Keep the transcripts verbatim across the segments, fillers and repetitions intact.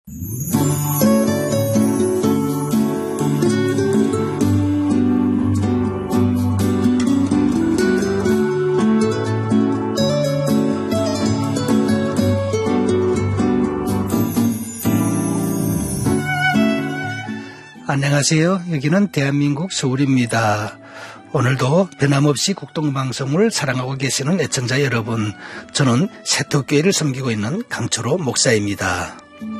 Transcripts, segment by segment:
안녕하세요. 여기는 대한민국 서울입니다. 오늘도 변함없이 국동방송을 사랑하고 계시는 애청자 여러분, 저는 세토교회를 섬기고 있는 강철호 목사입니다.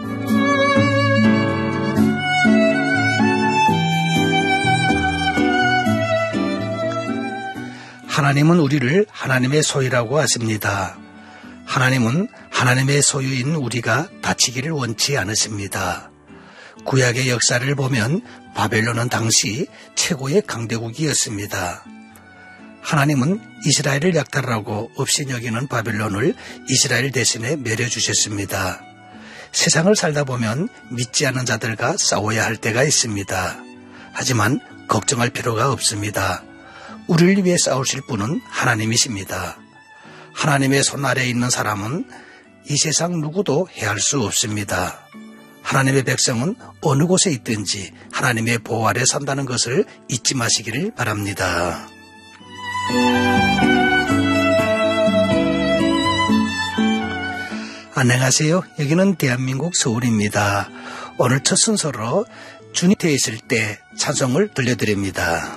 하나님은 우리를 하나님의 소유라고 하십니다. 하나님은 하나님의 소유인 우리가 다치기를 원치 않으십니다. 구약의 역사를 보면 바벨론은 당시 최고의 강대국이었습니다. 하나님은 이스라엘을 약탈하고 없이 여기는 바벨론을 이스라엘 대신에 내려주셨습니다. 세상을 살다 보면 믿지 않는 자들과 싸워야 할 때가 있습니다. 하지만 걱정할 필요가 없습니다. 우리를 위해 싸우실 분은 하나님이십니다. 하나님의 손 아래에 있는 사람은 이 세상 누구도 해할 수 없습니다. 하나님의 백성은 어느 곳에 있든지 하나님의 보호 아래 산다는 것을 잊지 마시기를 바랍니다. 안녕하세요. 여기는 대한민국 서울입니다. 오늘 첫 순서로 주님 곁에 있을 때 찬송을 들려드립니다.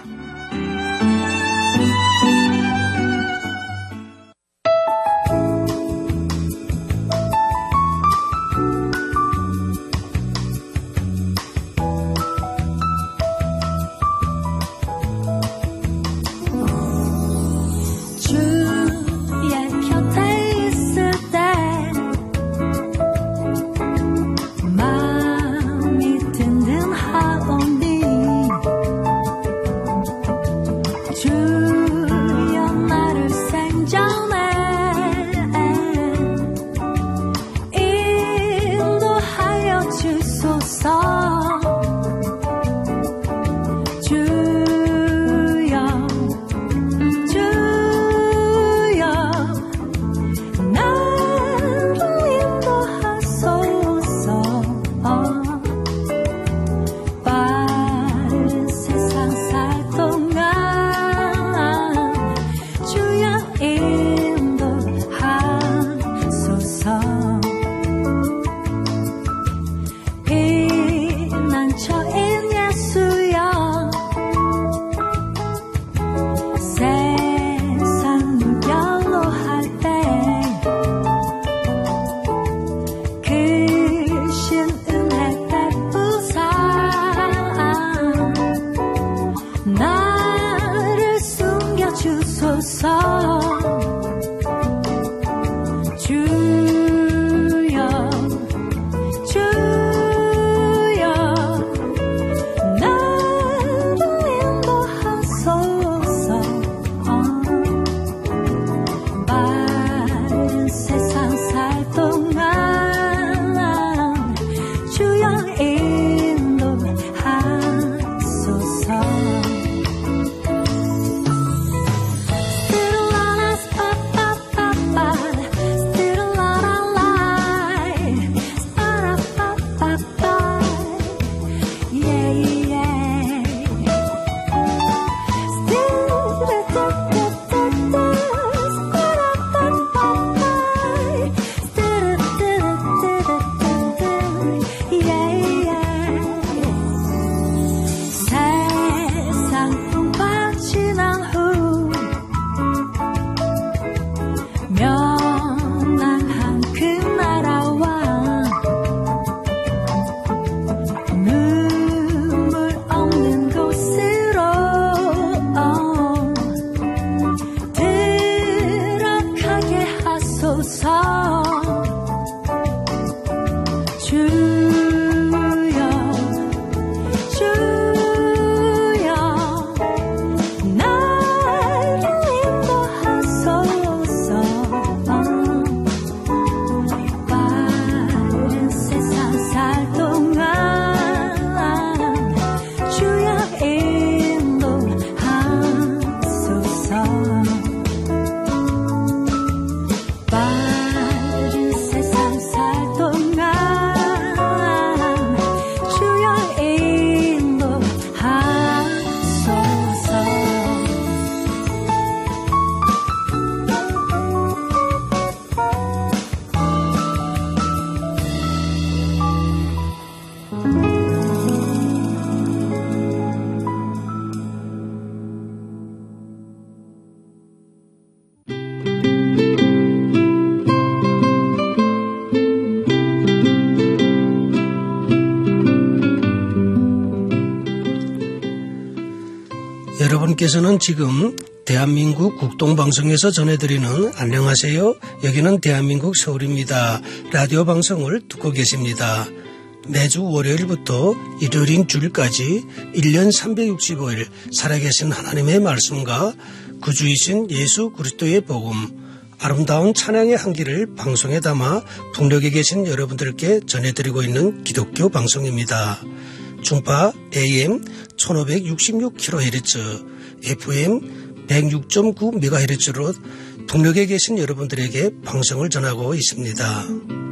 여러분께서는 지금 대한민국 국동방송에서 전해드리는 안녕하세요. 여기는 대한민국 서울입니다. 라디오 방송을 듣고 계십니다. 매주 월요일부터 일요일인 주일까지 일 년 삼백육십오 일 살아계신 하나님의 말씀과 구주이신 예수 그리스도의 복음, 아름다운 찬양의 향기를 방송에 담아 북녘에 계신 여러분들께 전해드리고 있는 기독교 방송입니다. 중파 에이엠 천오백육십육 킬로헤르츠, 에프엠 백육 점 구 메가헤르츠로 북녘에 계신 여러분들에게 방송을 전하고 있습니다.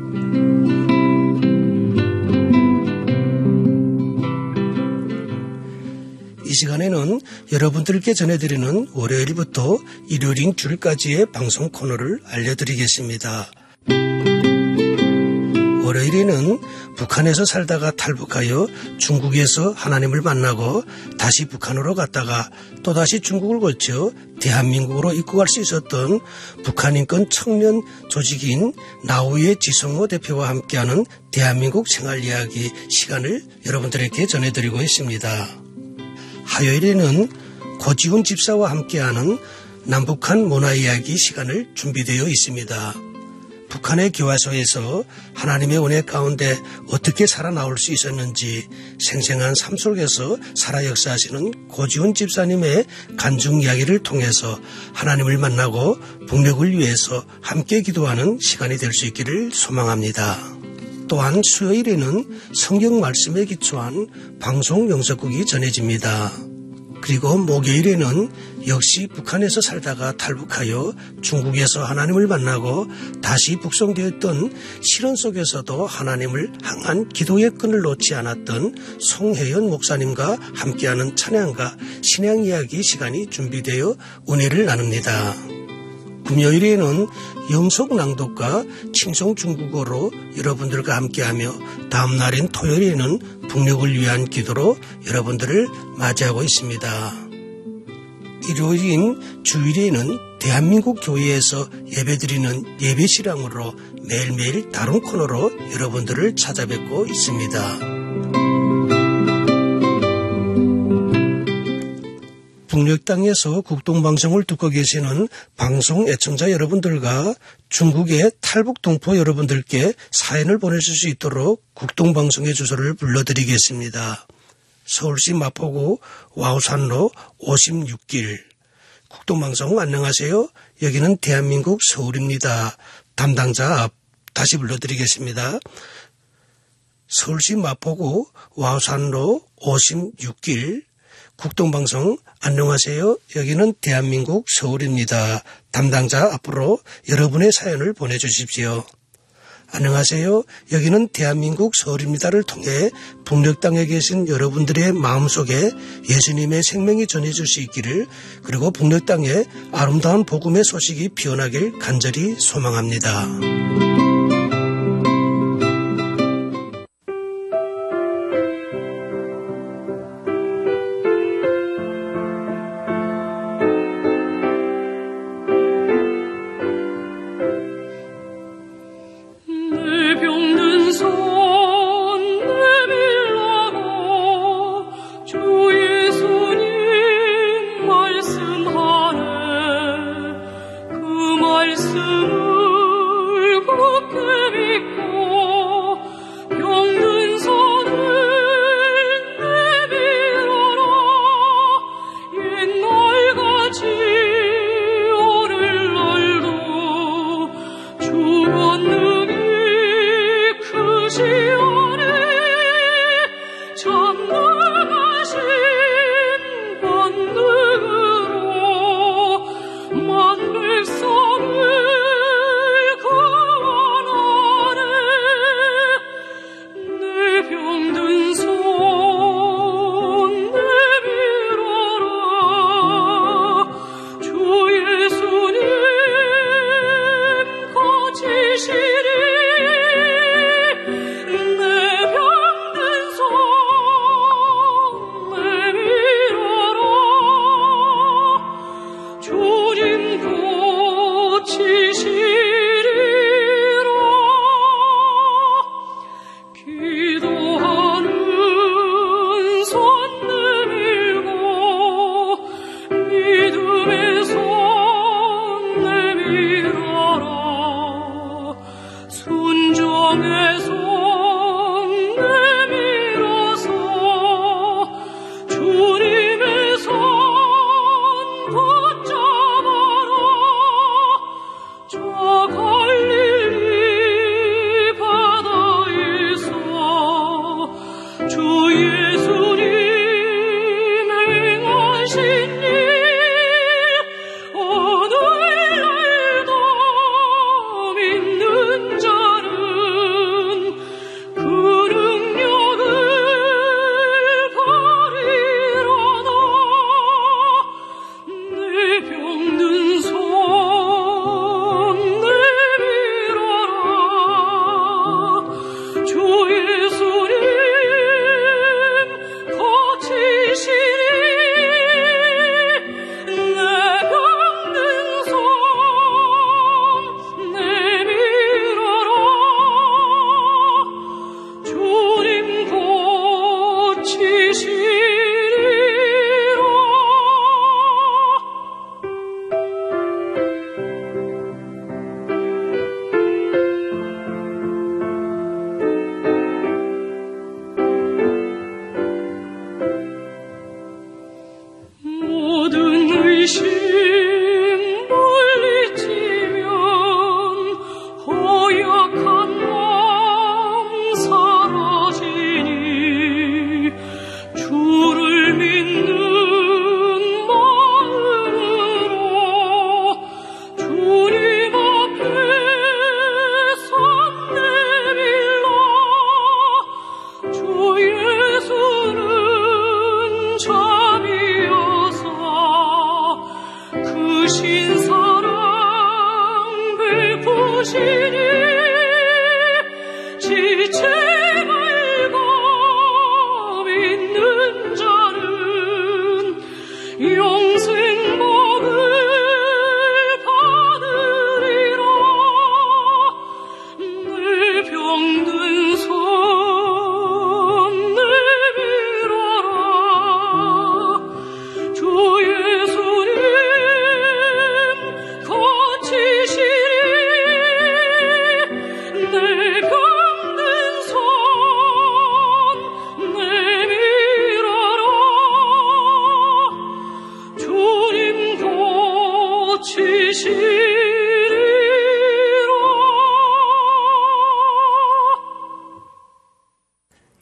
이 시간에는 여러분들께 전해드리는 월요일부터 일요일인 주일까지의 방송 코너를 알려드리겠습니다. 월요일에는 북한에서 살다가 탈북하여 중국에서 하나님을 만나고 다시 북한으로 갔다가 또다시 중국을 거쳐 대한민국으로 입국할 수 있었던 북한인권 청년 조직인 나우의 지성호 대표와 함께하는 대한민국 생활이야기 시간을 여러분들에게 전해드리고 있습니다. 화요일에는 고지훈 집사와 함께하는 남북한 문화이야기 시간을 준비되어 있습니다. 북한의 교화소에서 하나님의 은혜 가운데 어떻게 살아나올 수 있었는지 생생한 삶 속에서 살아 역사하시는 고지훈 집사님의 간증 이야기를 통해서 하나님을 만나고 북녘을 위해서 함께 기도하는 시간이 될 수 있기를 소망합니다. 또한 수요일에는 성경 말씀에 기초한 방송 영성국이 전해집니다. 그리고 목요일에는 역시 북한에서 살다가 탈북하여 중국에서 하나님을 만나고 다시 북송되었던 시련 속에서도 하나님을 향한 기도의 끈을 놓지 않았던 송혜연 목사님과 함께하는 찬양과 신앙 이야기 시간이 준비되어 은혜를 나눕니다. 금요일에는 영속 낭독과 칭송 중국어로 여러분들과 함께하며 다음 날인 토요일에는 북녘을 위한 기도로 여러분들을 맞이하고 있습니다. 일요일인 주일에는 대한민국 교회에서 예배드리는 예배시랑으로 매일매일 다른 코너로 여러분들을 찾아뵙고 있습니다. 북녘 땅에서 국동방송을 듣고 계시는 방송 애청자 여러분들과 중국의 탈북 동포 여러분들께 사연을 보내줄 수 있도록 국동방송의 주소를 불러드리겠습니다. 서울시 마포구 와우산로 오십육 길. 국동방송 안녕하세요. 여기는 대한민국 서울입니다. 담당자 앞 다시 불러드리겠습니다. 서울시 마포구 와우산로 오십육 길. 국동방송 안녕하세요. 여기는 대한민국 서울입니다. 담당자 앞으로 여러분의 사연을 보내주십시오. 안녕하세요. 여기는 대한민국 서울입니다를 통해 북녘 땅에 계신 여러분들의 마음속에 예수님의 생명이 전해질 수 있기를, 그리고 북녘 땅에 아름다운 복음의 소식이 피어나길 간절히 소망합니다. 말씀을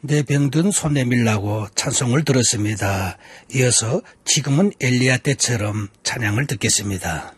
내 병든 손 내밀라고 찬송을 들었습니다. 이어서 지금은 엘리야 때처럼 찬양을 듣겠습니다.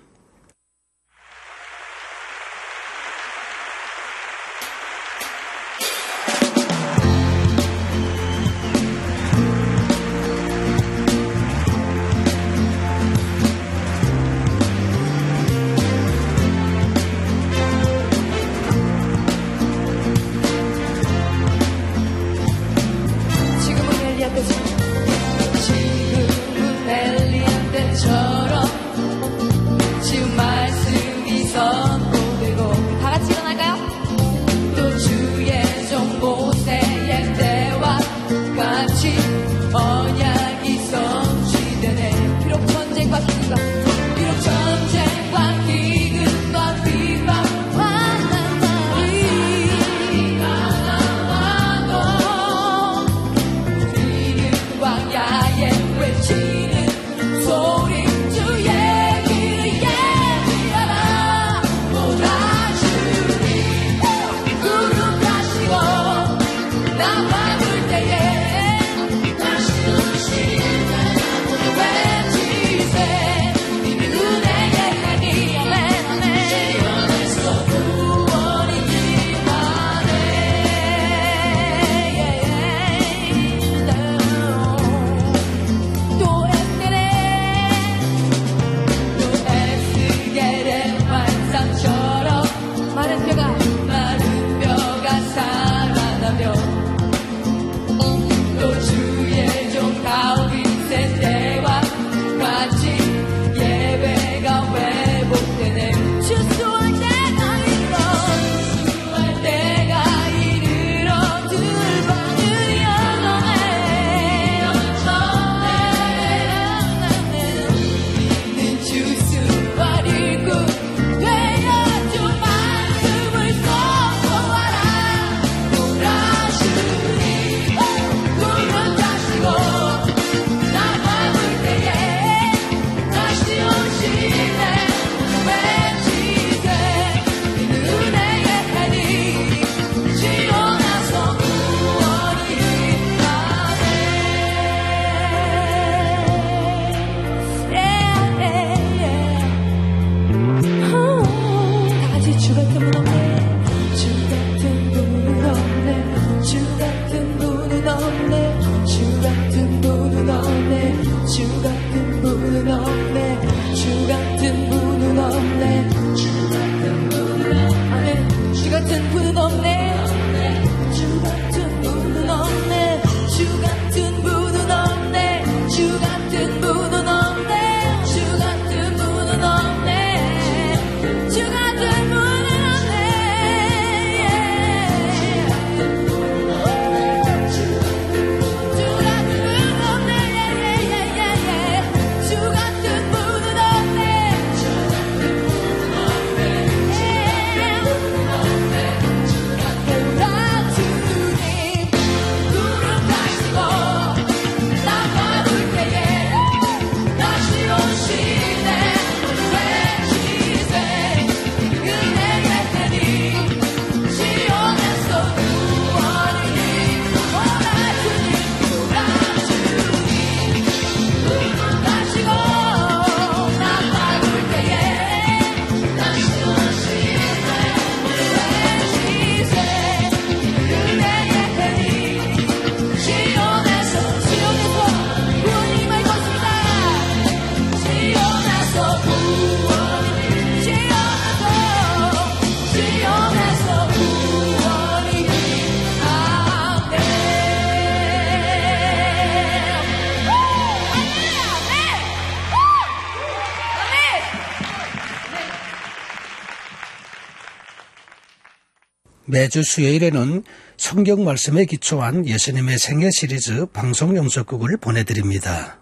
매주 수요일에는 성경 말씀에 기초한 예수님의 생애 시리즈 방송 영속극을 보내드립니다.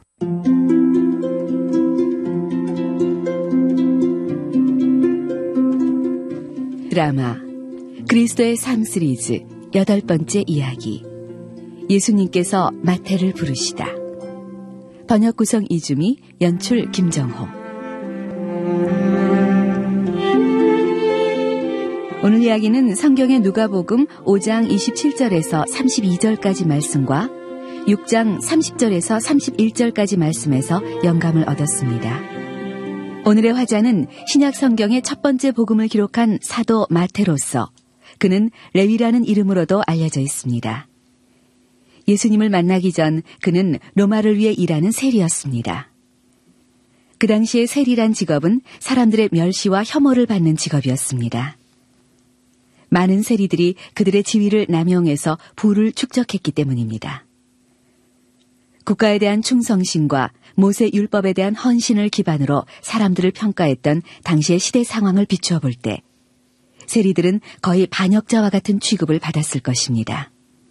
드라마 그리스도의 삶 시리즈 여덟 번째 이야기, 예수님께서 마태를 부르시다. 번역 구성 이주미, 연출 김정호. 오늘 이야기는 성경의 누가복음 오 장 이십칠 절에서 삼십이 절까지 말씀과 육 장 삼십 절에서 삼십일 절까지 말씀에서 영감을 얻었습니다. 오늘의 화자는 신약 성경의 첫 번째 복음을 기록한 사도 마태로서 그는 레위라는 이름으로도 알려져 있습니다. 예수님을 만나기 전 그는 로마를 위해 일하는 세리였습니다. 그 당시에 세리란 직업은 사람들의 멸시와 혐오를 받는 직업이었습니다. 많은 세리들이 그들의 지위를 남용해서 부를 축적했기 때문입니다. 국가에 대한 충성심과 모세 율법에 대한 헌신을 기반으로 사람들을 평가했던 당시의 시대 상황을 비추어 볼 때 세리들은 거의 반역자와 같은 취급을 받았을 것입니다.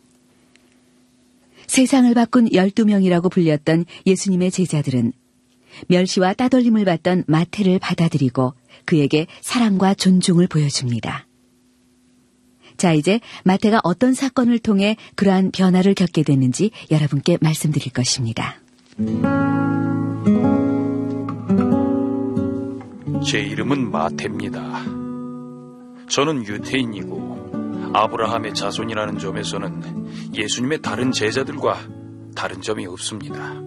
세상을 바꾼 열두 명이라고 불렸던 예수님의 제자들은 멸시와 따돌림을 받던 마태를 받아들이고 그에게 사랑과 존중을 보여줍니다. 자, 이제 마태가 어떤 사건을 통해 그러한 변화를 겪게 됐는지 여러분께 말씀드릴 것입니다. 제 이름은 마태입니다. 저는 유대인이고 아브라함의 자손이라는 점에서는 예수님의 다른 제자들과 다른 점이 없습니다.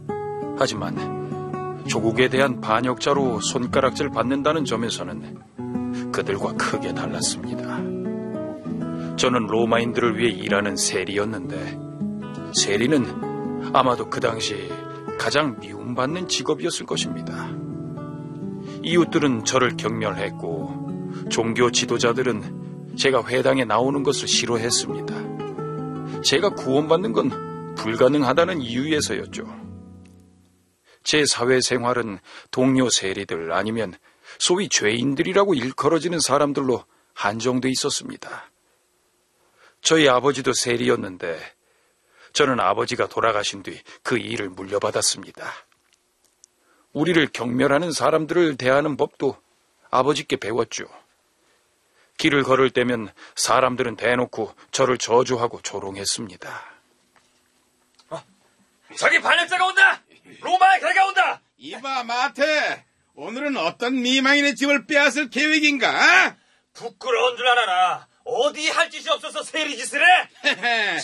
하지만 조국에 대한 반역자로 손가락질 받는다는 점에서는 그들과 크게 달랐습니다. 저는 로마인들을 위해 일하는 세리였는데 세리는 아마도 그 당시 가장 미움받는 직업이었을 것입니다. 이웃들은 저를 경멸했고 종교 지도자들은 제가 회당에 나오는 것을 싫어했습니다. 제가 구원받는 건 불가능하다는 이유에서였죠. 제 사회생활은 동료 세리들 아니면 소위 죄인들이라고 일컬어지는 사람들로 한정돼 있었습니다. 저희 아버지도 세리였는데 저는 아버지가 돌아가신 뒤 그 일을 물려받았습니다. 우리를 경멸하는 사람들을 대하는 법도 아버지께 배웠죠. 길을 걸을 때면 사람들은 대놓고 저를 저주하고 조롱했습니다. 어, 저기 반역자가 온다! 로마의 개가 온다! 이봐 마태, 오늘은 어떤 미망인의 집을 빼앗을 계획인가? 부끄러운 줄 알아라. 어디 할 짓이 없어서 세리짓을 해?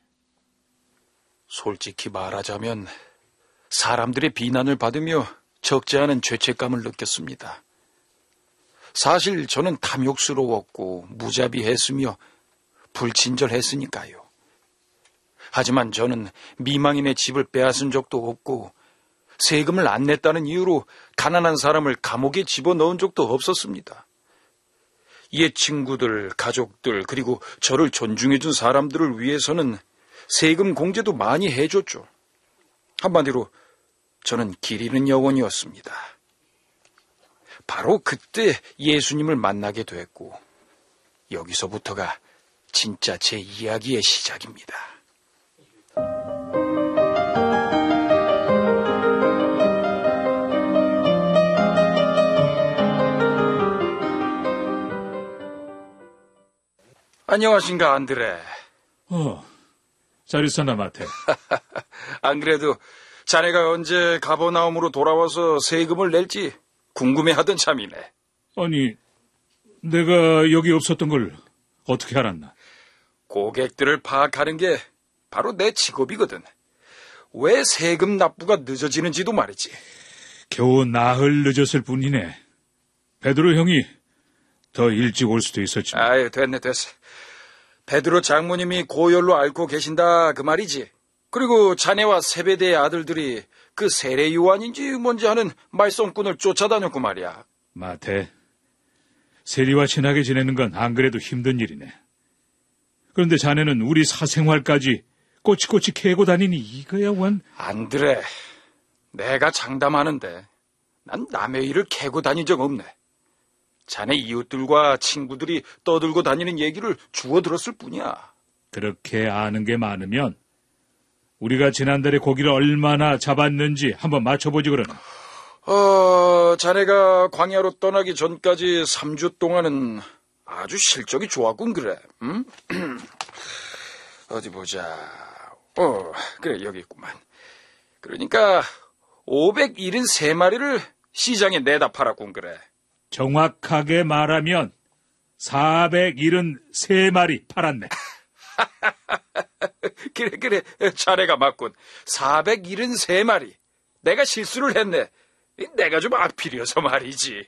솔직히 말하자면 사람들의 비난을 받으며 적지 않은 죄책감을 느꼈습니다. 사실 저는 탐욕스러웠고 무자비했으며 불친절했으니까요. 하지만 저는 미망인의 집을 빼앗은 적도 없고 세금을 안 냈다는 이유로 가난한 사람을 감옥에 집어넣은 적도 없었습니다. 옛 친구들, 가족들, 그리고 저를 존중해준 사람들을 위해서는 세금 공제도 많이 해줬죠. 한마디로 저는 길 잃은 영혼이었습니다. 바로 그때 예수님을 만나게 됐고 여기서부터가 진짜 제 이야기의 시작입니다. 안녕하신가, 안드레. 어, 잘 있었나, 마태? 안 그래도 자네가 언제 가버나움으로 돌아와서 세금을 낼지 궁금해하던 참이네. 아니, 내가 여기 없었던 걸 어떻게 알았나? 고객들을 파악하는 게 바로 내 직업이거든. 왜 세금 납부가 늦어지는지도 말이지. 겨우 나흘 늦었을 뿐이네. 베드로 형이 더 일찍 올 수도 있었지만. 아유, 됐네, 됐어. 베드로 장모님이 고열로 앓고 계신다 그 말이지. 그리고 자네와 세베대의 아들들이 그 세례 요한인지 뭔지 하는 말썽꾼을 쫓아다녔고 말이야. 마태, 세리와 친하게 지내는 건 안 그래도 힘든 일이네. 그런데 자네는 우리 사생활까지 꼬치꼬치 캐고 다니니 이거야 원. 안드레, 내가 장담하는데 난 남의 일을 캐고 다닌 적 없네. 자네 이웃들과 친구들이 떠들고 다니는 얘기를 주워 들었을 뿐이야. 그렇게 아는 게 많으면 우리가 지난달에 고기를 얼마나 잡았는지 한번 맞춰보지 그러나. 어, 자네가 광야로 떠나기 전까지 삼 주 동안은 아주 실적이 좋았군 그래. 응? 어디 보자. 어, 그래 여기 있구만. 그러니까 오백칠十마리를 시장에 내다 팔았군 그래. 정확하게 말하면 사백칠십삼 마리 팔았네. 그래, 그래. 자네가 맞군. 사백칠십삼 마리. 내가 실수를 했네. 내가 좀 악필이어서 말이지.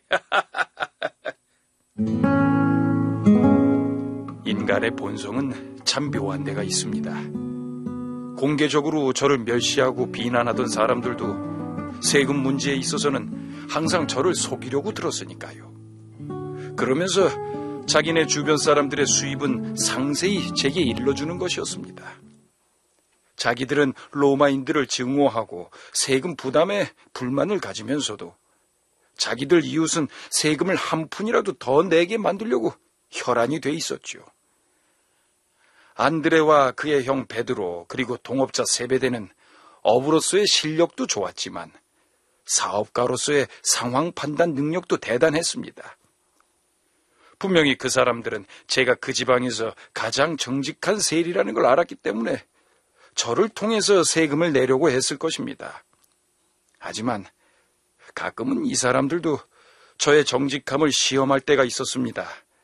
인간의 본성은 참 묘한 데가 있습니다. 공개적으로 저를 멸시하고 비난하던 사람들도 세금 문제에 있어서는 항상 저를 속이려고 들었으니까요. 그러면서 자기네 주변 사람들의 수입은 상세히 제게 일러주는 것이었습니다. 자기들은 로마인들을 증오하고 세금 부담에 불만을 가지면서도 자기들 이웃은 세금을 한 푼이라도 더 내게 만들려고 혈안이 돼 있었죠. 안드레와 그의 형 베드로 그리고 동업자 세베대는 어부로서의 실력도 좋았지만 사업가로서의 상황 판단 능력도 대단했습니다. 분명히 그 사람들은 제가 그 지방에서 가장 정직한 세리라는 걸 알았기 때문에 저를 통해서 세금을 내려고 했을 것입니다. 하지만 가끔은 이 사람들도 저의 정직함을 시험할 때가 있었습니다.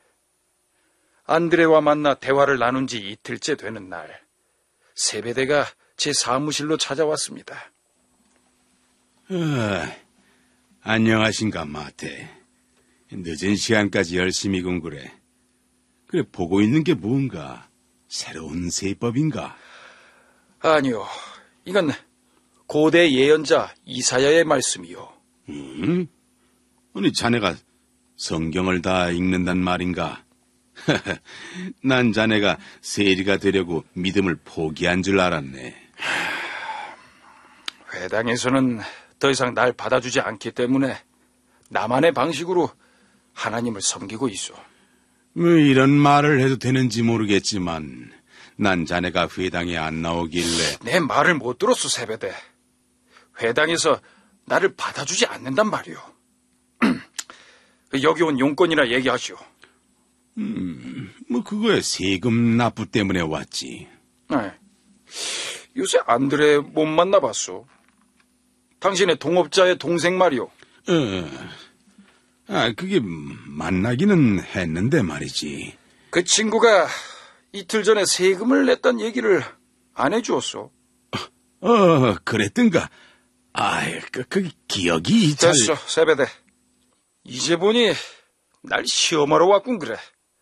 안드레와 만나 대화를 나눈 지 이틀째 되는 날, 세베대가 제 사무실로 찾아왔습니다. 어, 안녕하신가, 마태. 늦은 시간까지 열심히 공부래. 그래, 보고 있는 게 뭔가? 새로운 세법인가? 아니요, 이건 고대 예언자 이사야의 말씀이요. 음? 아니, 자네가 성경을 다 읽는단 말인가? 난 자네가 세리가 되려고 믿음을 포기한 줄 알았네. 회당에서는 더 이상 날 받아주지 않기 때문에 나만의 방식으로 하나님을 섬기고 있어. 뭐 이런 말을 해도 되는지 모르겠지만 난 자네가 회당에 안 나오길래. 내 말을 못 들었어, 세베대. 회당에서 나를 받아주지 않는단 말이오. 여기 온 용건이나 얘기하시오. 음, 뭐 그거야 세금 납부 때문에 왔지. 네. 요새 안드레 못 만나봤어. 당신의 동업자의 동생 말이오. 어, 아, 그게 만나기는 했는데 말이지. 그 친구가 이틀 전에 세금을 냈단 얘기를 안 해주었어. 어, 그랬던가. 아, 그, 그 기억이 잘... 됐어, 세베대. 이제 보니 날 시험하러 왔군 그래.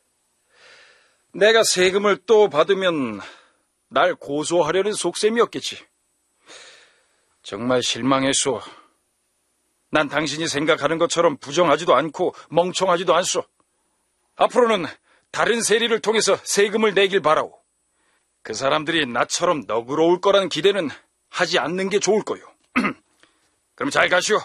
내가 세금을 또 받으면 날 고소하려는 속셈이었겠지. 정말 실망했소. 난 당신이 생각하는 것처럼 부정하지도 않고 멍청하지도 않소. 앞으로는 다른 세리를 통해서 세금을 내길 바라오. 그 사람들이 나처럼 너그러울 거라는 기대는 하지 않는 게 좋을 거요. 그럼 잘 가시오.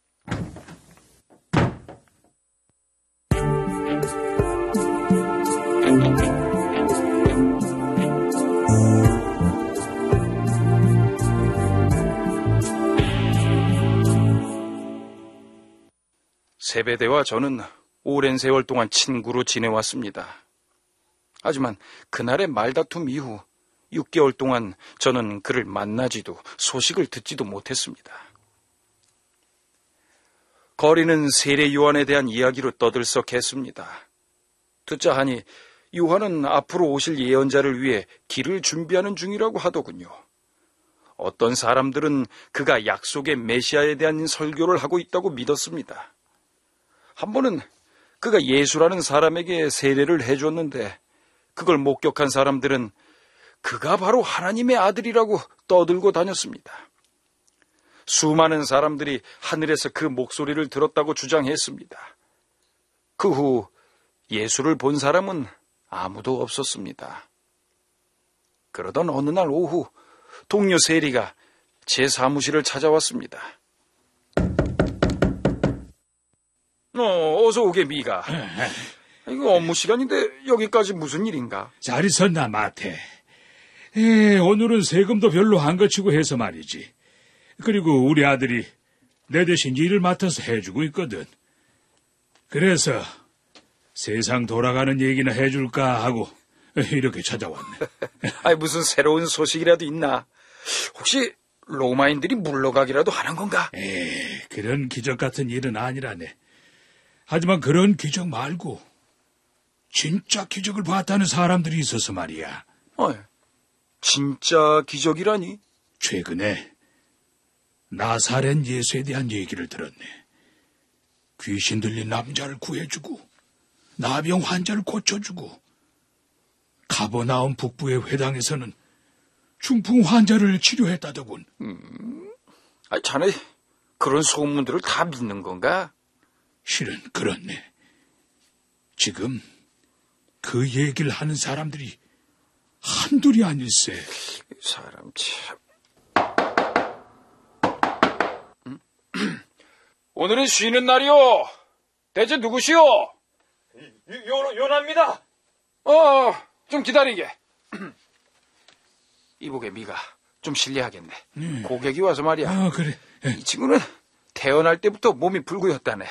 세베대와 저는 오랜 세월 동안 친구로 지내왔습니다. 하지만 그날의 말다툼 이후 육 개월 동안 저는 그를 만나지도 소식을 듣지도 못했습니다. 거리는 세례 요한에 대한 이야기로 떠들썩했습니다. 듣자 하니 요한은 앞으로 오실 예언자를 위해 길을 준비하는 중이라고 하더군요. 어떤 사람들은 그가 약속의 메시아에 대한 설교를 하고 있다고 믿었습니다. 한 번은 그가 예수라는 사람에게 세례를 해줬는데 그걸 목격한 사람들은 그가 바로 하나님의 아들이라고 떠들고 다녔습니다. 수많은 사람들이 하늘에서 그 목소리를 들었다고 주장했습니다. 그 후 예수를 본 사람은 아무도 없었습니다. 그러던 어느 날 오후 동료 세리가 제 사무실을 찾아왔습니다. 어, 어서 오게, 미가. 이거 업무 시간인데 여기까지 무슨 일인가? 잘 있었나, 마태? 에, 오늘은 세금도 별로 안 거치고 해서 말이지. 그리고 우리 아들이 내 대신 일을 맡아서 해주고 있거든. 그래서 세상 돌아가는 얘기나 해줄까 하고 이렇게 찾아왔네. 아니, 무슨 새로운 소식이라도 있나? 혹시 로마인들이 물러가기라도 하는 건가? 에이, 그런 기적 같은 일은 아니라네. 하지만 그런 기적 말고 진짜 기적을 봤다는 사람들이 있어서 말이야. 어, 진짜 기적이라니? 최근에 나사렛 예수에 대한 얘기를 들었네. 귀신 들린 남자를 구해주고 나병 환자를 고쳐주고 가버나움 북부의 회당에서는 중풍 환자를 치료했다더군. 아, 자네 그런 소문들을 다 믿는 건가? 실은 그렇네. 지금 그 얘기를 하는 사람들이 한둘이 아닐세. 사람 참. 음? 오늘은 쉬는 날이오. 대체 누구시오? 요, 요나입니다. 어, 좀 기다리게. 이복의 미가 좀 실례하겠네. 네. 고객이 와서 말이야. 아, 그래. 이 친구는 태어날 때부터 몸이 불구였다네.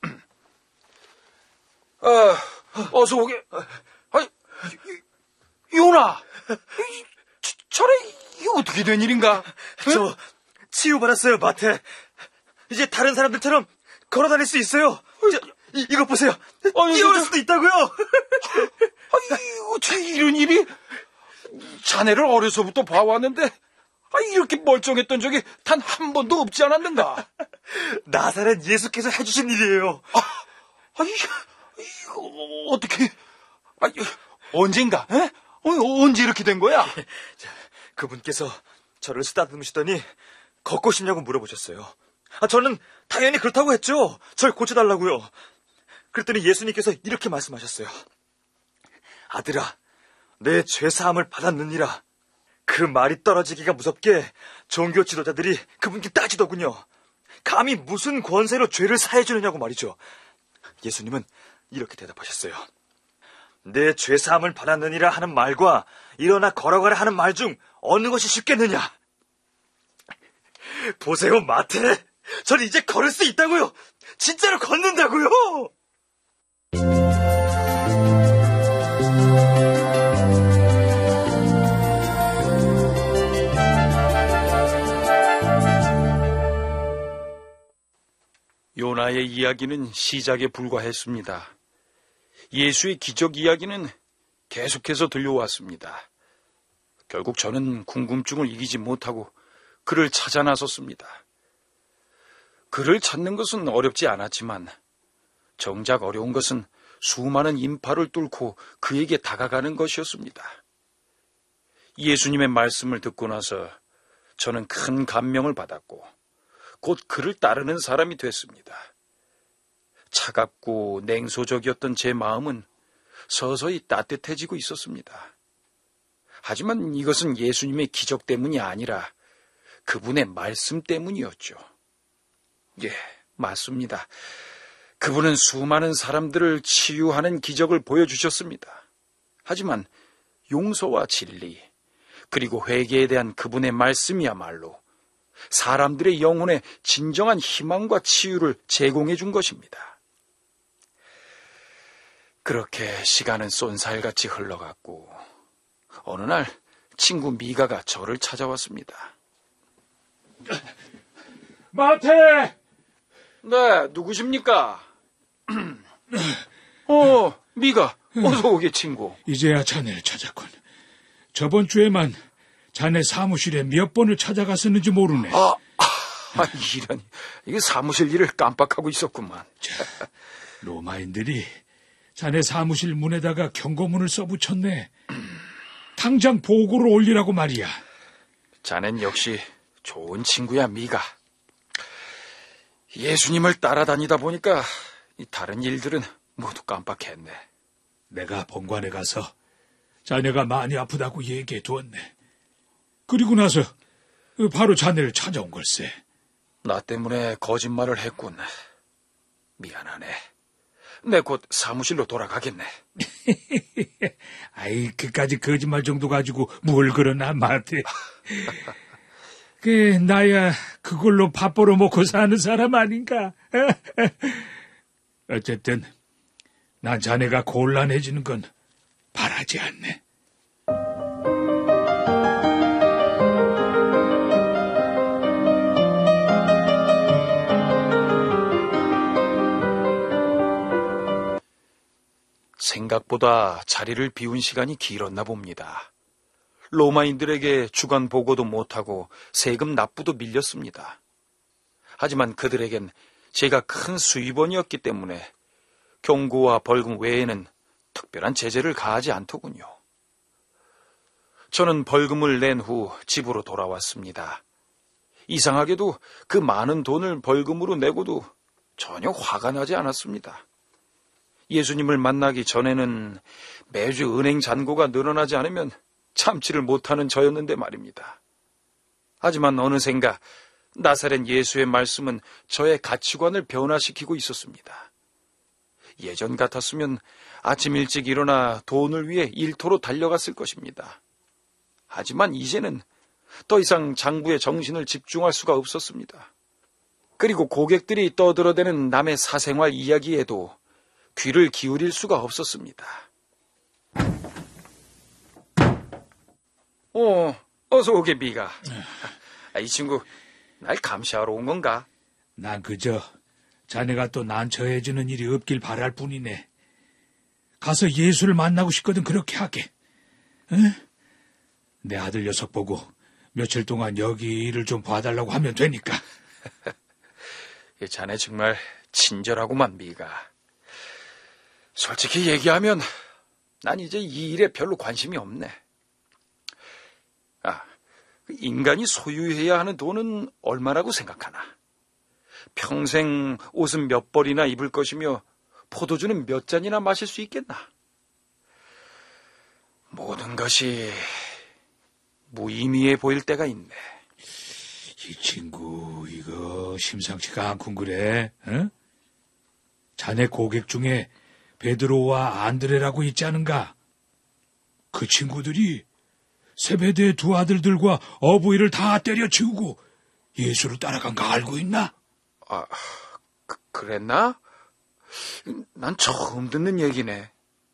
어, 어서 오게. 아이, 요나. 자네 이게 어떻게 된 일인가? 저 치유받았어요, 마태. 이제 다른 사람들처럼 걸어다닐 수 있어요. 저, 이, 이것 보세요. 아니, 뛰어올 저- 수도 있다고요. 아이, 어떻게 이런 일이? 자네를 어려서부터 봐왔는데 아, 이렇게 멀쩡했던 적이 단 한 번도 없지 않았는가? 나사렛 예수께서 해주신 일이에요. 아, 이거, 이거 어떻게? 아, 언젠가? 에? 어, 언제 이렇게 된 거야? 그분께서 저를 쓰다듬으시더니 걷고 싶냐고 물어보셨어요. 아, 저는 당연히 그렇다고 했죠. 절 고쳐달라고요. 그랬더니 예수님께서 이렇게 말씀하셨어요. 아들아, 내 죄사함을 받았느니라. 그 말이 떨어지기가 무섭게 종교 지도자들이 그분께 따지더군요. 감히 무슨 권세로 죄를 사해주느냐고 말이죠. 예수님은 이렇게 대답하셨어요. 내 죄사함을 받았느니라 하는 말과 일어나 걸어가라 하는 말 중 어느 것이 쉽겠느냐? 보세요, 마태. 전 이제 걸을 수 있다고요. 진짜로 걷는다고요. 요나의 이야기는 시작에 불과했습니다. 예수의 기적 이야기는 계속해서 들려왔습니다. 결국 저는 궁금증을 이기지 못하고 그를 찾아 나섰습니다. 그를 찾는 것은 어렵지 않았지만 정작 어려운 것은 수많은 인파를 뚫고 그에게 다가가는 것이었습니다. 예수님의 말씀을 듣고 나서 저는 큰 감명을 받았고 곧 그를 따르는 사람이 됐습니다. 차갑고 냉소적이었던 제 마음은 서서히 따뜻해지고 있었습니다. 하지만 이것은 예수님의 기적 때문이 아니라 그분의 말씀 때문이었죠. 예, 맞습니다. 그분은 수많은 사람들을 치유하는 기적을 보여주셨습니다. 하지만 용서와 진리, 그리고 회개에 대한 그분의 말씀이야말로 사람들의 영혼에 진정한 희망과 치유를 제공해 준 것입니다. 그렇게 시간은 쏜살같이 흘러갔고 어느 날 친구 미가가 저를 찾아왔습니다. 마태! 네, 누구십니까? 어, 미가, 어서 오게 친구. 이제야 자네를 찾았군. 저번 주에만 자네 사무실에 몇 번을 찾아갔었는지 모르네. 아, 아, 이런, 이게 사무실 일을 깜빡하고 있었구만. 로마인들이 자네 사무실 문에다가 경고문을 써붙였네. 당장 보고를 올리라고 말이야. 자넨 역시 좋은 친구야, 미가. 예수님을 따라다니다 보니까 이 다른 일들은 모두 깜빡했네. 내가 본관에 가서 자네가 많이 아프다고 얘기해 두었네. 그리고 나서 바로 자네를 찾아온 걸세. 나 때문에 거짓말을 했군. 미안하네. 내 곧 사무실로 돌아가겠네. 아이, 그까지 거짓말 정도 가지고 뭘 그러나, 마태. 그, 나야 그걸로 밥 벌어먹고 사는 사람 아닌가? 어쨌든 난 자네가 곤란해지는 건 바라지 않네. 생각보다 자리를 비운 시간이 길었나 봅니다. 로마인들에게 주간 보고도 못하고 세금 납부도 밀렸습니다. 하지만 그들에겐 제가 큰 수입원이었기 때문에 경고와 벌금 외에는 특별한 제재를 가하지 않더군요. 저는 벌금을 낸 후 집으로 돌아왔습니다. 이상하게도 그 많은 돈을 벌금으로 내고도 전혀 화가 나지 않았습니다. 예수님을 만나기 전에는 매주 은행 잔고가 늘어나지 않으면 참지를 못하는 저였는데 말입니다. 하지만 어느샌가 나사렛 예수의 말씀은 저의 가치관을 변화시키고 있었습니다. 예전 같았으면 아침 일찍 일어나 돈을 위해 일터로 달려갔을 것입니다. 하지만 이제는 더 이상 장부에 정신을 집중할 수가 없었습니다. 그리고 고객들이 떠들어대는 남의 사생활 이야기에도 귀를 기울일 수가 없었습니다. 어, 어서 오게, 미가. 아, 이 친구 날 감시하러 온 건가? 난 그저 자네가 또 난처해지는 일이 없길 바랄 뿐이네. 가서 예수를 만나고 싶거든 그렇게 하게. 응? 내 아들 녀석 보고 며칠 동안 여기 일을 좀 봐달라고 하면 되니까. 자네 정말 친절하구만, 미가. 솔직히 얘기하면 난 이제 이 일에 별로 관심이 없네. 아, 인간이 소유해야 하는 돈은 얼마라고 생각하나? 평생 옷은 몇 벌이나 입을 것이며 포도주는 몇 잔이나 마실 수 있겠나? 모든 것이 무의미해 보일 때가 있네. 이 친구 이거 심상치가 않군 그래. 응? 자네 고객 중에 베드로와 안드레라고 있지 않은가? 그 친구들이 세베대의 두 아들들과 어부이를 다 때려치우고 예수를 따라간 거 알고 있나? 아, 그, 그랬나? 난 처음 듣는 얘기네.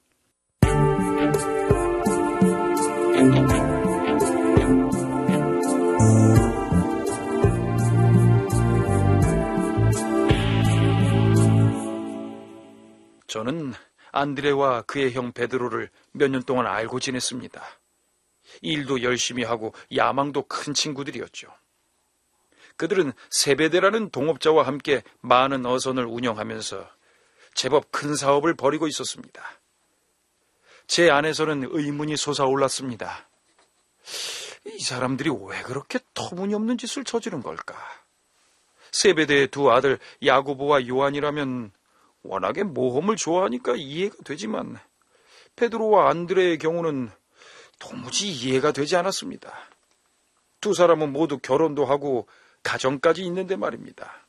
저는 안드레와 그의 형 베드로를 몇 년 동안 알고 지냈습니다. 일도 열심히 하고 야망도 큰 친구들이었죠. 그들은 세베대라는 동업자와 함께 많은 어선을 운영하면서 제법 큰 사업을 벌이고 있었습니다. 제 안에서는 의문이 솟아올랐습니다. 이 사람들이 왜 그렇게 터무니없는 짓을 저지른 걸까? 세베대의 두 아들 야고보와 요한이라면 워낙에 모험을 좋아하니까 이해가 되지만 베드로와 안드레의 경우는 도무지 이해가 되지 않았습니다. 두 사람은 모두 결혼도 하고 가정까지 있는데 말입니다.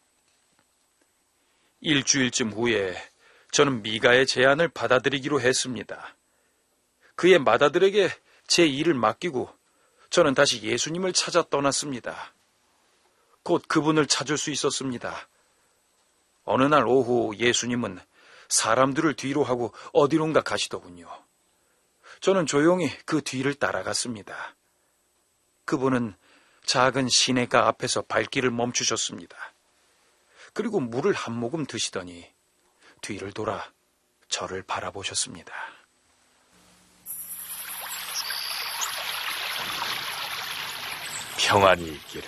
일주일쯤 후에 저는 미가의 제안을 받아들이기로 했습니다. 그의 맏아들에게 제 일을 맡기고 저는 다시 예수님을 찾아 떠났습니다. 곧 그분을 찾을 수 있었습니다. 어느 날 오후 예수님은 사람들을 뒤로 하고 어디론가 가시더군요. 저는 조용히 그 뒤를 따라갔습니다. 그분은 작은 시냇가 앞에서 발길을 멈추셨습니다. 그리고 물을 한 모금 드시더니 뒤를 돌아 저를 바라보셨습니다. 평안이 있기를.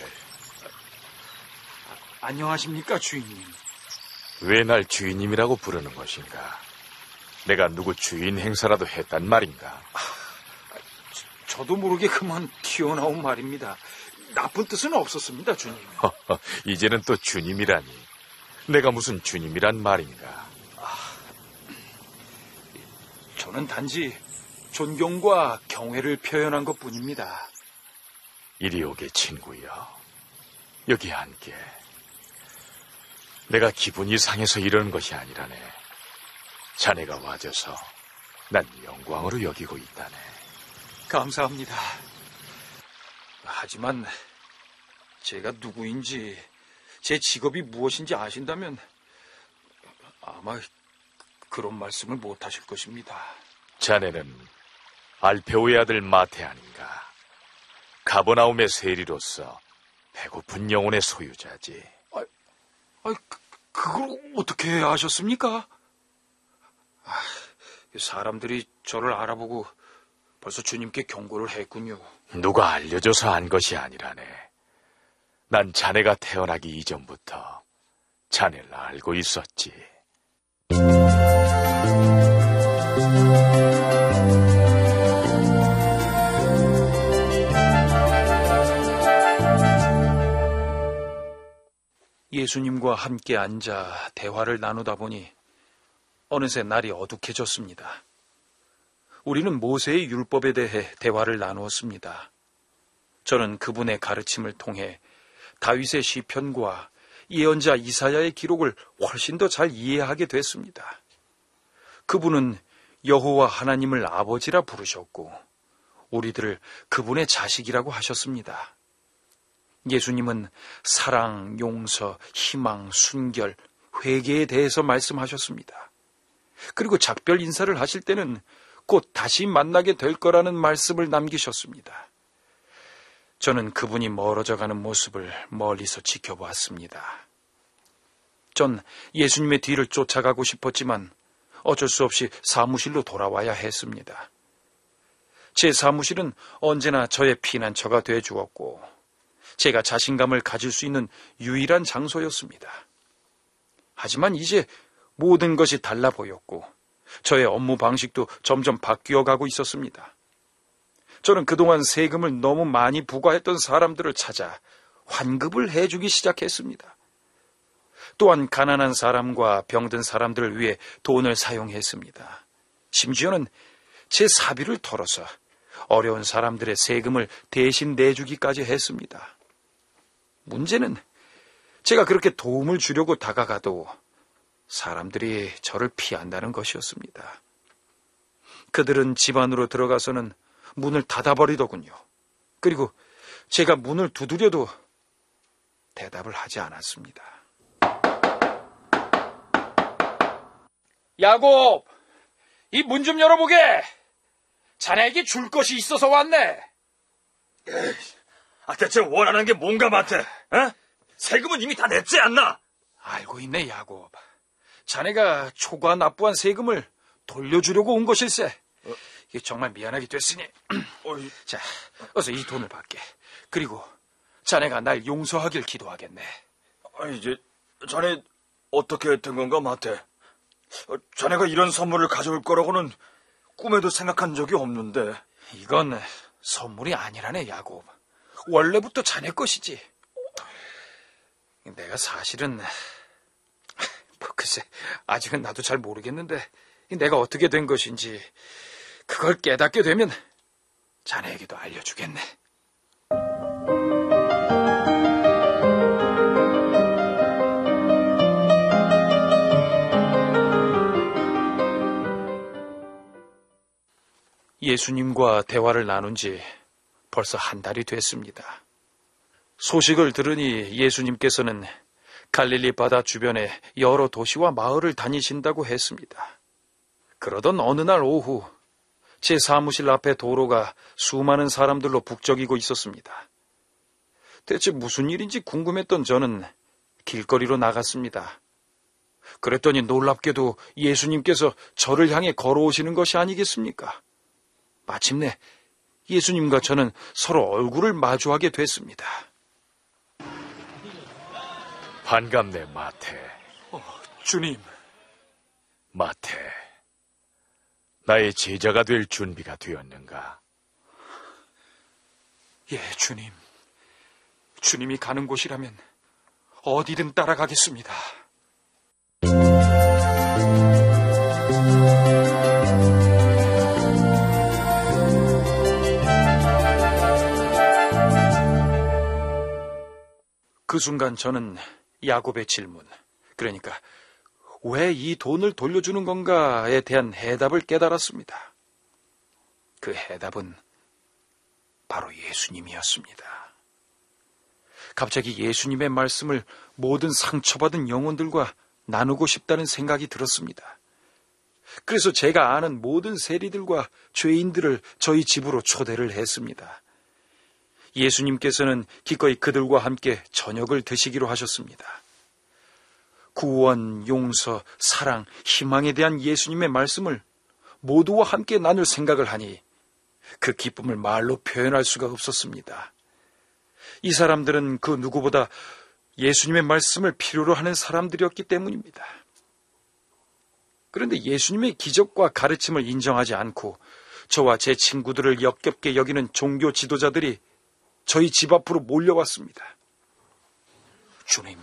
안녕하십니까, 주인님. 왜 날 주인님이라고 부르는 것인가? 내가 누구 주인 행사라도 했단 말인가? 저도 모르게 그만 튀어나온 말입니다. 나쁜 뜻은 없었습니다, 주님. 이제는 또 주님이라니. 내가 무슨 주님이란 말인가? 저는 단지 존경과 경외를 표현한 것뿐입니다. 이리 오게, 친구여. 여기 앉게. 내가 기분이 상해서 이러는 것이 아니라네. 자네가 와줘서 난 영광으로 여기고 있다네. 감사합니다. 하지만 제가 누구인지, 제 직업이 무엇인지 아신다면 아마 그런 말씀을 못 하실 것입니다. 자네는 알페오의 아들 마테 아닌가? 가버나움의 세리로서 배고픈 영혼의 소유자지. 아, 아 그, 그걸 어떻게 아셨습니까? 아, 사람들이 저를 알아보고 벌써 주님께 경고를 했군요. 누가 알려줘서 안 것이 아니라네. 난 자네가 태어나기 이전부터 자네를 알고 있었지. 예수님과 함께 앉아 대화를 나누다 보니 어느새 날이 어둑해졌습니다. 우리는 모세의 율법에 대해 대화를 나누었습니다. 저는 그분의 가르침을 통해 다윗의 시편과 예언자 이사야의 기록을 훨씬 더 잘 이해하게 됐습니다. 그분은 여호와 하나님을 아버지라 부르셨고 우리들을 그분의 자식이라고 하셨습니다. 예수님은 사랑, 용서, 희망, 순결, 회개에 대해서 말씀하셨습니다. 그리고 작별 인사를 하실 때는 곧 다시 만나게 될 거라는 말씀을 남기셨습니다. 저는 그분이 멀어져가는 모습을 멀리서 지켜보았습니다. 전 예수님의 뒤를 쫓아가고 싶었지만 어쩔 수 없이 사무실로 돌아와야 했습니다. 제 사무실은 언제나 저의 피난처가 돼 주었고 제가 자신감을 가질 수 있는 유일한 장소였습니다. 하지만 이제 모든 것이 달라 보였고 저의 업무 방식도 점점 바뀌어가고 있었습니다. 저는 그동안 세금을 너무 많이 부과했던 사람들을 찾아 환급을 해주기 시작했습니다. 또한 가난한 사람과 병든 사람들을 위해 돈을 사용했습니다. 심지어는 제 사비를 털어서 어려운 사람들의 세금을 대신 내주기까지 했습니다. 문제는 제가 그렇게 도움을 주려고 다가가도 사람들이 저를 피한다는 것이었습니다. 그들은 집 안으로 들어가서는 문을 닫아버리더군요. 그리고 제가 문을 두드려도 대답을 하지 않았습니다. 야곱, 이 문 좀 열어보게. 자네에게 줄 것이 있어서 왔네. 에이, 아, 대체 원하는 게 뭔가 마태? 어? 세금은 이미 다 냈지 않나? 알고 있네, 야곱. 자네가 초과 납부한 세금을 돌려주려고 온 것일세. 어? 이게 정말 미안하게 됐으니 어이. 자, 어서 이 돈을 받게. 그리고 자네가 날 용서하길 기도하겠네. 아, 이제 자네 어떻게 된 건가, 마태? 어, 자네가 이런 선물을 가져올 거라고는 꿈에도 생각한 적이 없는데. 이건 선물이 아니라네, 야곱. 원래부터 자네 것이지. 내가 사실은 뭐 글쎄 아직은 나도 잘 모르겠는데 내가 어떻게 된 것인지 그걸 깨닫게 되면 자네에게도 알려주겠네. 예수님과 대화를 나눈 지 벌써 한 달이 됐습니다. 소식을 들으니 예수님께서는 갈릴리 바다 주변의 여러 도시와 마을을 다니신다고 했습니다. 그러던 어느 날 오후 제 사무실 앞에 도로가 수많은 사람들로 북적이고 있었습니다. 대체 무슨 일인지 궁금했던 저는 길거리로 나갔습니다. 그랬더니 놀랍게도 예수님께서 저를 향해 걸어오시는 것이 아니겠습니까? 마침내 예수님과 저는 서로 얼굴을 마주하게 됐습니다. 반갑네, 마태. 어, 주님. 마태, 나의 제자가 될 준비가 되었는가? 예, 주님. 주님이 가는 곳이라면 어디든 따라가겠습니다. 그 순간 저는 야곱의 질문, 그러니까 왜 이 돈을 돌려주는 건가에 대한 해답을 깨달았습니다. 그 해답은 바로 예수님이었습니다. 갑자기 예수님의 말씀을 모든 상처받은 영혼들과 나누고 싶다는 생각이 들었습니다. 그래서 제가 아는 모든 세리들과 죄인들을 저희 집으로 초대를 했습니다. 예수님께서는 기꺼이 그들과 함께 저녁을 드시기로 하셨습니다. 구원, 용서, 사랑, 희망에 대한 예수님의 말씀을 모두와 함께 나눌 생각을 하니 그 기쁨을 말로 표현할 수가 없었습니다. 이 사람들은 그 누구보다 예수님의 말씀을 필요로 하는 사람들이었기 때문입니다. 그런데 예수님의 기적과 가르침을 인정하지 않고 저와 제 친구들을 역겹게 여기는 종교 지도자들이 저희 집 앞으로 몰려왔습니다. 주님,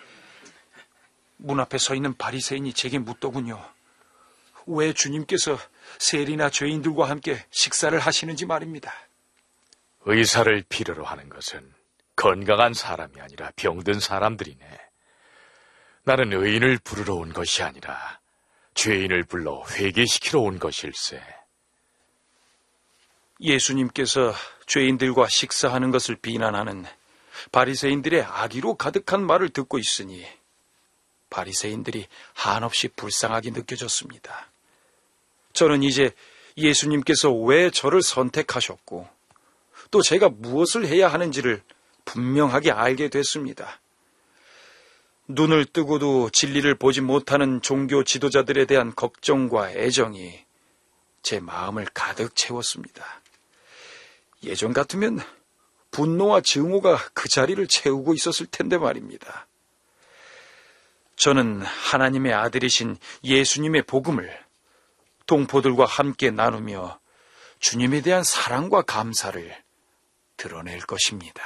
문 앞에 서 있는 바리새인이 제게 묻더군요. 왜 주님께서 세리나 죄인들과 함께 식사를 하시는지 말입니다. 의사를 필요로 하는 것은 건강한 사람이 아니라 병든 사람들이네. 나는 의인을 부르러 온 것이 아니라 죄인을 불러 회개시키러 온 것일세. 예수님께서 죄인들과 식사하는 것을 비난하는 바리새인들의 악의로 가득한 말을 듣고 있으니 바리새인들이 한없이 불쌍하게 느껴졌습니다. 저는 이제 예수님께서 왜 저를 선택하셨고 또 제가 무엇을 해야 하는지를 분명하게 알게 됐습니다. 눈을 뜨고도 진리를 보지 못하는 종교 지도자들에 대한 걱정과 애정이 제 마음을 가득 채웠습니다. 예전 같으면 분노와 증오가 그 자리를 채우고 있었을 텐데 말입니다. 저는 하나님의 아들이신 예수님의 복음을 동포들과 함께 나누며 주님에 대한 사랑과 감사를 드러낼 것입니다.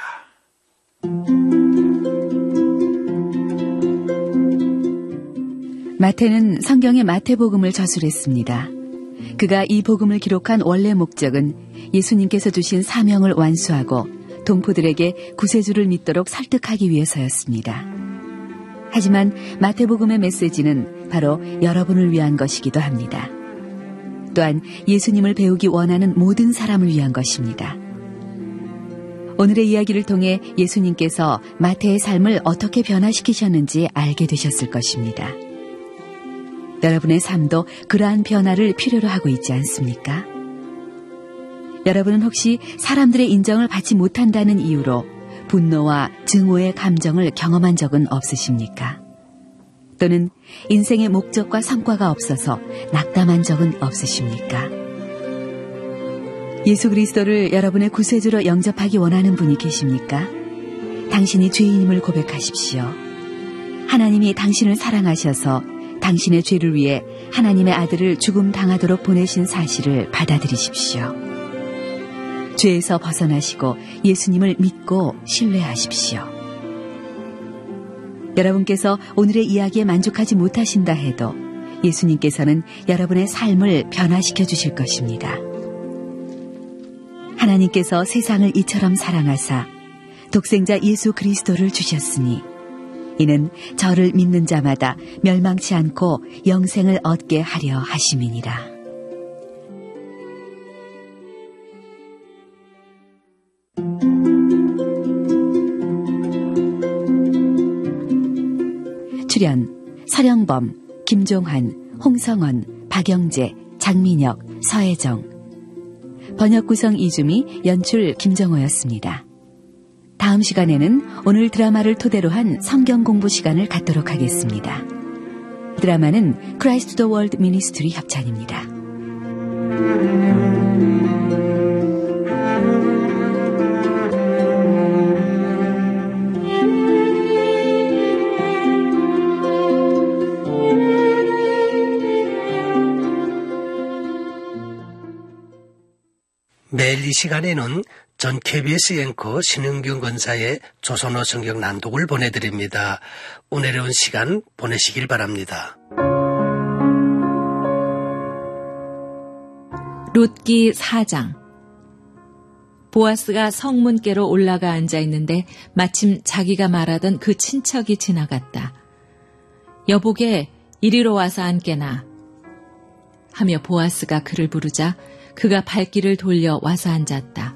마태는 성경의 마태복음을 저술했습니다. 그가 이 복음을 기록한 원래 목적은 예수님께서 주신 사명을 완수하고 동포들에게 구세주를 믿도록 설득하기 위해서였습니다. 하지만 마태복음의 메시지는 바로 여러분을 위한 것이기도 합니다. 또한 예수님을 배우기 원하는 모든 사람을 위한 것입니다. 오늘의 이야기를 통해 예수님께서 마태의 삶을 어떻게 변화시키셨는지 알게 되셨을 것입니다. 여러분의 삶도 그러한 변화를 필요로 하고 있지 않습니까? 여러분은 혹시 사람들의 인정을 받지 못한다는 이유로 분노와 증오의 감정을 경험한 적은 없으십니까? 또는 인생의 목적과 성과가 없어서 낙담한 적은 없으십니까? 예수 그리스도를 여러분의 구세주로 영접하기 원하는 분이 계십니까? 당신이 죄인임을 고백하십시오. 하나님이 당신을 사랑하셔서 당신의 죄를 위해 하나님의 아들을 죽음 당하도록 보내신 사실을 받아들이십시오. 죄에서 벗어나시고 예수님을 믿고 신뢰하십시오. 여러분께서 오늘의 이야기에 만족하지 못하신다 해도 예수님께서는 여러분의 삶을 변화시켜 주실 것입니다. 하나님께서 세상을 이처럼 사랑하사 독생자 예수 그리스도를 주셨으니 이는 저를 믿는 자마다 멸망치 않고 영생을 얻게 하려 하심이니라. 출연 서령범, 김종환, 홍성원, 박영재, 장민혁, 서혜정. 번역 구성 이주미, 연출 김정호였습니다. 다음 시간에는 오늘 드라마를 토대로 한 성경 공부 시간을 갖도록 하겠습니다. 드라마는 크라이스트 더 월드 미니스트리 협찬입니다. 매일 이 시간에는 전 케이비에스 앵커 신흥균 권사의 조선어 성경 낭독을 보내드립니다. 은혜로운 시간 보내시길 바랍니다. 룻기 사 장. 보아스가 성문께로 올라가 앉아 있는데 마침 자기가 말하던 그 친척이 지나갔다. 여보게 이리로 와서 앉게나 하며 보아스가 그를 부르자 그가 발길을 돌려 와서 앉았다.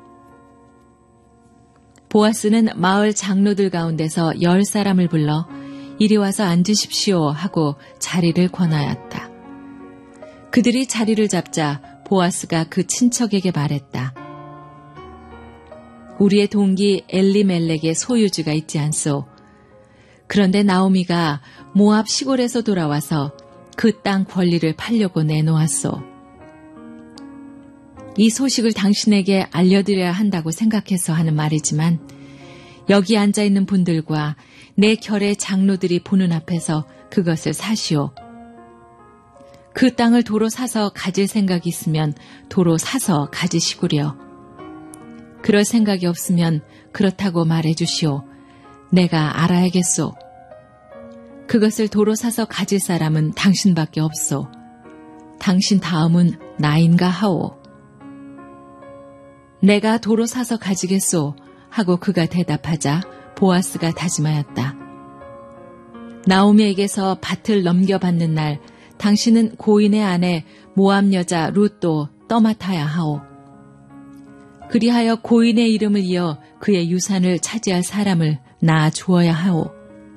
보아스는 마을 장로들 가운데서 열 사람을 불러 이리 와서 앉으십시오 하고 자리를 권하였다. 그들이 자리를 잡자 보아스가 그 친척에게 말했다. 우리의 동기 엘리멜렉의 소유주가 있지 않소. 그런데 나오미가 모압 시골에서 돌아와서 그 땅 권리를 팔려고 내놓았소. 이 소식을 당신에게 알려드려야 한다고 생각해서 하는 말이지만 여기 앉아있는 분들과 내 결의 장로들이 보는 앞에서 그것을 사시오. 그 땅을 도로 사서 가질 생각이 있으면 도로 사서 가지시구려. 그럴 생각이 없으면 그렇다고 말해주시오. 내가 알아야겠소. 그것을 도로 사서 가질 사람은 당신밖에 없소. 당신 다음은 나인가 하오. 내가 도로 사서 가지겠소 하고 그가 대답하자 보아스가 다짐하였다. 나오미에게서 밭을 넘겨받는 날 당신은 고인의 아내 모압 여자 룻도 떠맡아야 하오. 그리하여 고인의 이름을 이어 그의 유산을 차지할 사람을 낳아 주어야 하오.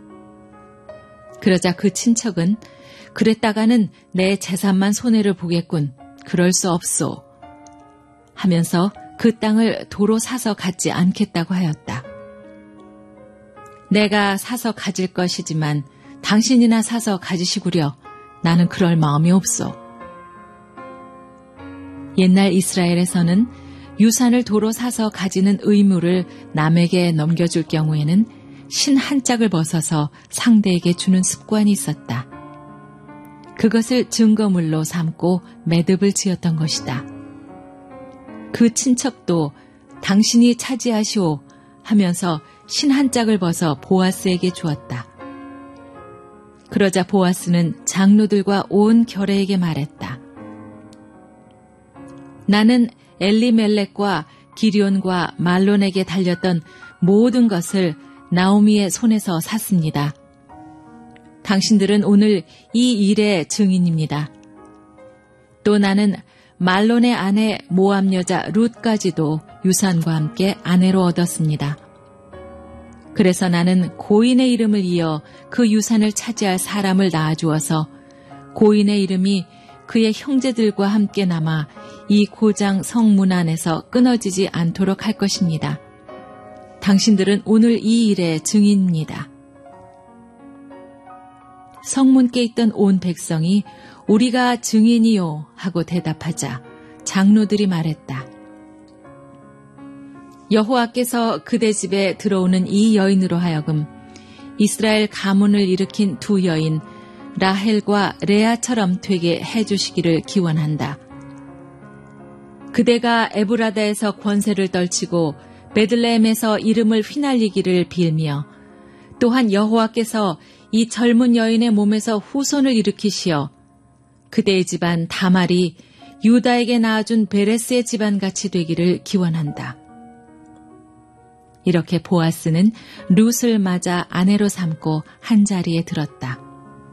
그러자 그 친척은 그랬다가는 내 재산만 손해를 보겠군. 그럴 수 없소. 하면서 그 땅을 도로 사서 갖지 않겠다고 하였다. 내가 사서 가질 것이지만 당신이나 사서 가지시구려. 나는 그럴 마음이 없소. 옛날 이스라엘에서는 유산을 도로 사서 가지는 의무를 남에게 넘겨줄 경우에는 신 한 짝을 벗어서 상대에게 주는 습관이 있었다. 그것을 증거물로 삼고 매듭을 지었던 것이다. 그 친척도 당신이 차지하시오 하면서 신 한 짝을 벗어 보아스에게 주었다. 그러자 보아스는 장로들과 온 결회에게 말했다. 나는 엘리멜렉과 기리온과 말론에게 달렸던 모든 것을 나오미의 손에서 샀습니다. 당신들은 오늘 이 일의 증인입니다. 또 나는 말론의 아내 모압 여자 룻까지도 유산과 함께 아내로 얻었습니다. 그래서 나는 고인의 이름을 이어 그 유산을 차지할 사람을 낳아주어서 고인의 이름이 그의 형제들과 함께 남아 이 고장 성문 안에서 끊어지지 않도록 할 것입니다. 당신들은 오늘 이 일의 증인입니다. 성문께 있던 온 백성이 우리가 증인이요 하고 대답하자 장로들이 말했다. 여호와께서 그대 집에 들어오는 이 여인으로 하여금 이스라엘 가문을 일으킨 두 여인 라헬과 레아처럼 되게 해주시기를 기원한다. 그대가 에브라다에서 권세를 떨치고 베들레헴에서 이름을 휘날리기를 빌며 또한 여호와께서 이 젊은 여인의 몸에서 후손을 일으키시어 그대의 집안 다말이 유다에게 낳아준 베레스의 집안같이 되기를 기원한다. 이렇게 보아스는 룻을 맞아 아내로 삼고 한자리에 들었다.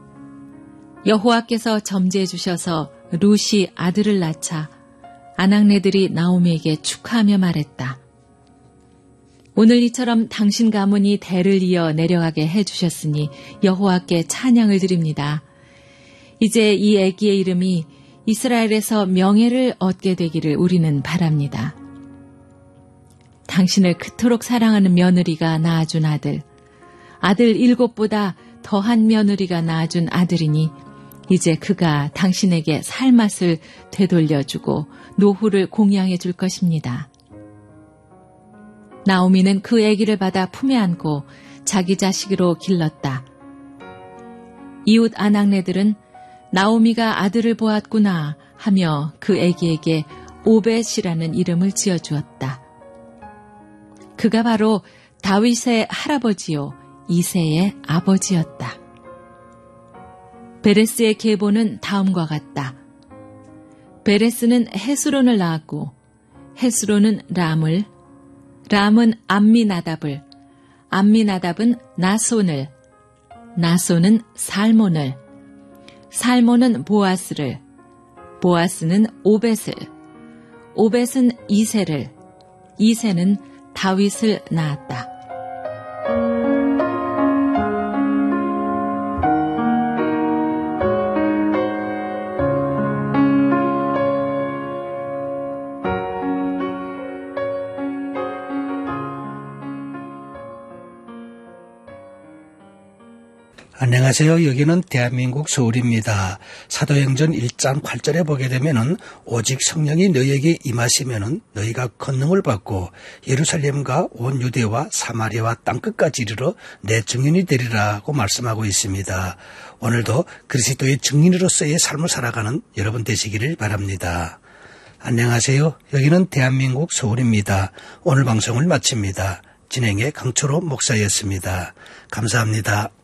여호와께서 점지해 주셔서 룻이 아들을 낳자 아낙네들이 나오미에게 축하하며 말했다. 오늘 이처럼 당신 가문이 대를 이어 내려가게 해주셨으니 여호와께 찬양을 드립니다. 이제 이 아기의 이름이 이스라엘에서 명예를 얻게 되기를 우리는 바랍니다. 당신을 그토록 사랑하는 며느리가 낳아준 아들, 아들 일곱보다 더한 며느리가 낳아준 아들이니 이제 그가 당신에게 살맛을 되돌려주고 노후를 공양해 줄 것입니다. 나오미는 그 아기를 받아 품에 안고 자기 자식으로 길렀다. 이웃 아낙네들은 나오미가 아들을 보았구나 하며 그 아기에게 오벳이라는 이름을 지어주었다. 그가 바로 다윗의 할아버지요 이새의 아버지였다. 베레스의 계보는 다음과 같다. 베레스는 헤스론을 낳았고 헤스론은 람을, 람은 암미나답을, 암미나답은 나손을, 나손은 살몬을, 살몬은 보아스를, 보아스는 오벳을, 오벳은 이새를, 이새는 다윗을 낳았다. 안녕하세요. 여기는 대한민국 서울입니다. 사도행전 일 장 팔 절에 보게 되면은 오직 성령이 너희에게 임하시면은 너희가 권능을 받고 예루살렘과 온 유대와 사마리아와 땅끝까지 이르러 내 증인이 되리라고 말씀하고 있습니다. 오늘도 그리스도의 증인으로서의 삶을 살아가는 여러분 되시기를 바랍니다. 안녕하세요. 여기는 대한민국 서울입니다. 오늘 방송을 마칩니다. 진행의 강초로 목사였습니다. 감사합니다.